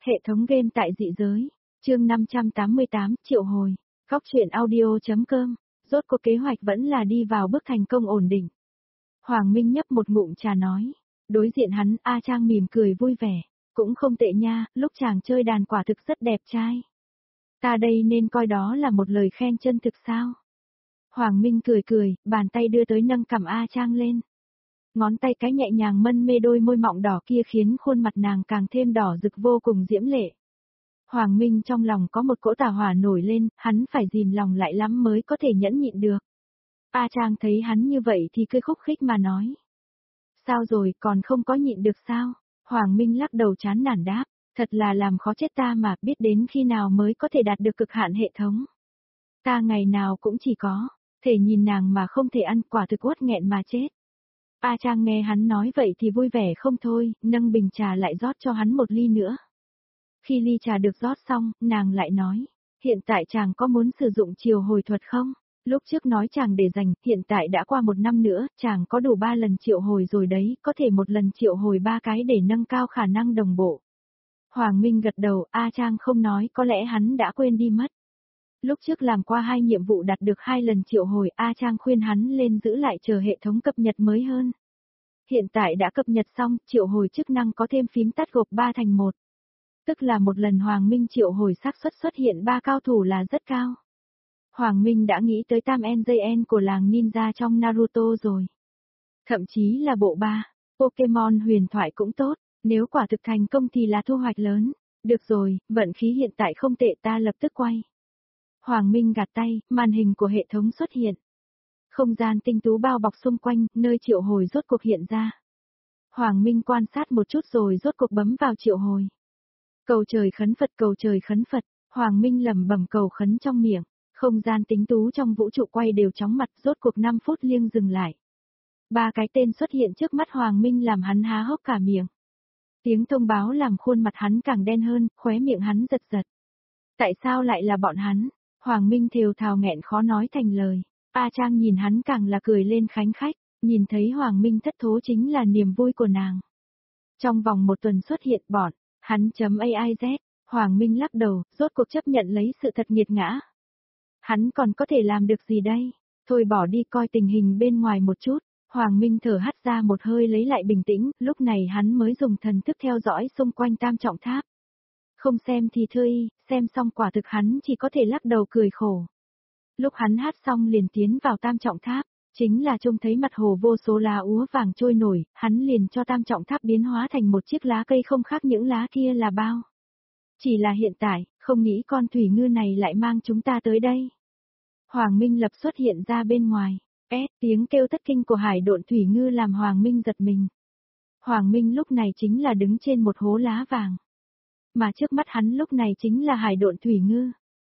Hệ thống game tại dị giới. Chương 588, triệu hồi. Góc truyện audio.com. Rốt cuộc kế hoạch vẫn là đi vào bước thành công ổn định. Hoàng Minh nhấp một ngụm trà nói. Đối diện hắn, A Trang mỉm cười vui vẻ. Cũng không tệ nha, lúc chàng chơi đàn quả thực rất đẹp trai. Ta đây nên coi đó là một lời khen chân thực sao? Hoàng Minh cười cười, bàn tay đưa tới nâng cằm A Trang lên. Ngón tay cái nhẹ nhàng mân mê đôi môi mọng đỏ kia khiến khuôn mặt nàng càng thêm đỏ rực vô cùng diễm lệ. Hoàng Minh trong lòng có một cỗ tà hỏa nổi lên, hắn phải dìm lòng lại lắm mới có thể nhẫn nhịn được. A Trang thấy hắn như vậy thì cười khúc khích mà nói. Sao rồi, còn không có nhịn được sao? Hoàng Minh lắc đầu chán nản đáp, thật là làm khó chết ta mà, biết đến khi nào mới có thể đạt được cực hạn hệ thống. Ta ngày nào cũng chỉ có, thể nhìn nàng mà không thể ăn, quả thực uất nghẹn mà chết. A Trang nghe hắn nói vậy thì vui vẻ không thôi, nâng bình trà lại rót cho hắn một ly nữa. Khi ly trà được rót xong, nàng lại nói, hiện tại chàng có muốn sử dụng chiều hồi thuật không? Lúc trước nói chàng để dành, hiện tại đã qua 1 năm nữa, chàng có đủ 3 lần triệu hồi rồi đấy, có thể một lần triệu hồi 3 cái để nâng cao khả năng đồng bộ. Hoàng Minh gật đầu, A Trang không nói, có lẽ hắn đã quên đi mất. Lúc trước làm qua 2 nhiệm vụ đạt được 2 lần triệu hồi, A Trang khuyên hắn lên giữ lại chờ hệ thống cập nhật mới hơn. Hiện tại đã cập nhật xong, triệu hồi chức năng có thêm phím tắt gộp 3 thành 1. Tức là một lần Hoàng Minh triệu hồi xác suất xuất hiện 3 cao thủ là rất cao. Hoàng Minh đã nghĩ tới tam NJN của làng ninja trong Naruto rồi. Thậm chí là bộ 3, Pokemon huyền thoại cũng tốt, nếu quả thực thành công thì là thu hoạch lớn. Được rồi, vận khí hiện tại không tệ, ta lập tức quay. Hoàng Minh gạt tay, màn hình của hệ thống xuất hiện. Không gian tinh tú bao bọc xung quanh, nơi triệu hồi rốt cuộc hiện ra. Hoàng Minh quan sát một chút rồi rốt cuộc bấm vào triệu hồi. Cầu trời khấn Phật, cầu trời khấn Phật, Hoàng Minh lẩm bẩm cầu khấn trong miệng. Không gian tinh tú trong vũ trụ quay đều chóng mặt, rốt cuộc 5 phút liêng dừng lại. 3 cái tên xuất hiện trước mắt Hoàng Minh làm hắn há hốc cả miệng. Tiếng thông báo làm khuôn mặt hắn càng đen hơn, khóe miệng hắn giật giật. Tại sao lại là bọn hắn? Hoàng Minh thều thào nghẹn khó nói thành lời. A Trang nhìn hắn càng là cười lên khánh khách, nhìn thấy Hoàng Minh thất thố chính là niềm vui của nàng. Trong vòng 1 tuần xuất hiện bọn, hắn.aiz, Hoàng Minh lắc đầu, rốt cuộc chấp nhận lấy sự thật nghiệt ngã. Hắn còn có thể làm được gì đây? Thôi bỏ đi coi tình hình bên ngoài một chút. Hoàng Minh thở hắt ra một hơi lấy lại bình tĩnh, lúc này hắn mới dùng thần thức theo dõi xung quanh tam trọng tháp. Không xem thì thôi, xem xong quả thực hắn chỉ có thể lắc đầu cười khổ. Lúc hắn hát xong liền tiến vào tam trọng tháp, chính là trông thấy mặt hồ vô số lá úa vàng trôi nổi, hắn liền cho tam trọng tháp biến hóa thành một chiếc lá cây không khác những lá kia là bao. Chỉ là hiện tại, không nghĩ con thủy ngư này lại mang chúng ta tới đây. Hoàng Minh lập xuất hiện ra bên ngoài, tiếng kêu thất kinh của hải độn thủy ngư làm Hoàng Minh giật mình. Hoàng Minh lúc này chính là đứng trên một hố lá vàng. Mà trước mắt hắn lúc này chính là hải độn thủy ngư.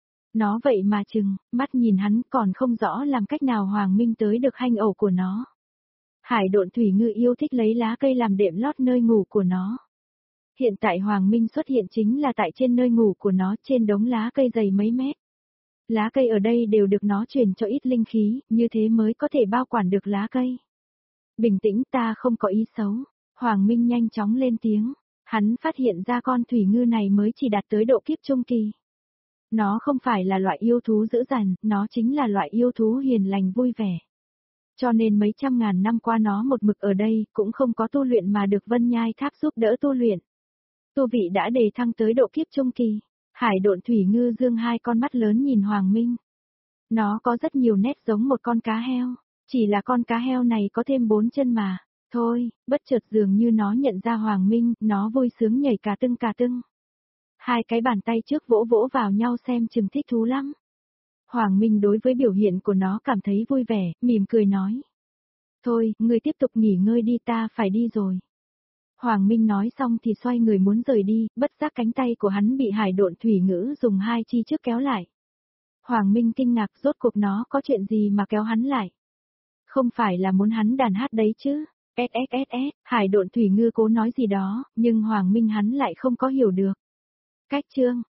Nó vậy mà chừng, mắt nhìn hắn còn không rõ làm cách nào Hoàng Minh tới được hang ổ của nó. Hải độn thủy ngư yêu thích lấy lá cây làm đệm lót nơi ngủ của nó. Hiện tại Hoàng Minh xuất hiện chính là tại trên nơi ngủ của nó, trên đống lá cây dày mấy mét. Lá cây ở đây đều được nó truyền cho ít linh khí, như thế mới có thể bao quản được lá cây. Bình tĩnh, ta không có ý xấu. Hoàng Minh nhanh chóng lên tiếng. Hắn phát hiện ra con thủy ngư này mới chỉ đạt tới độ kiếp trung kỳ. Nó không phải là loại yêu thú dữ dằn, nó chính là loại yêu thú hiền lành vui vẻ. Cho nên mấy trăm ngàn năm qua nó một mực ở đây, cũng không có tu luyện mà được Vân Nhai Tháp giúp đỡ tu luyện. Tu vị đã đề thăng tới độ kiếp trung kỳ. Hải độn thủy ngư dương 2 con mắt lớn nhìn Hoàng Minh. Nó có rất nhiều nét giống một con cá heo, chỉ là con cá heo này có thêm 4 chân mà. Thôi, bất chợt dường như nó nhận ra Hoàng Minh, nó vui sướng nhảy cà tưng cà tưng. 2 cái bàn tay trước vỗ vỗ vào nhau xem chừng thích thú lắm. Hoàng Minh đối với biểu hiện của nó cảm thấy vui vẻ, mỉm cười nói. Thôi, ngươi tiếp tục nghỉ ngơi đi, ta phải đi rồi. Hoàng Minh nói xong thì xoay người muốn rời đi, bất giác cánh tay của hắn bị hải độn thủy ngữ dùng 2 chi trước kéo lại. Hoàng Minh kinh ngạc, rốt cuộc nó có chuyện gì mà kéo hắn lại. Không phải là muốn hắn đàn hát đấy chứ. SSSS, hải độn thủy ngư cố nói gì đó, nhưng Hoàng Minh hắn lại không có hiểu được. Cách chương.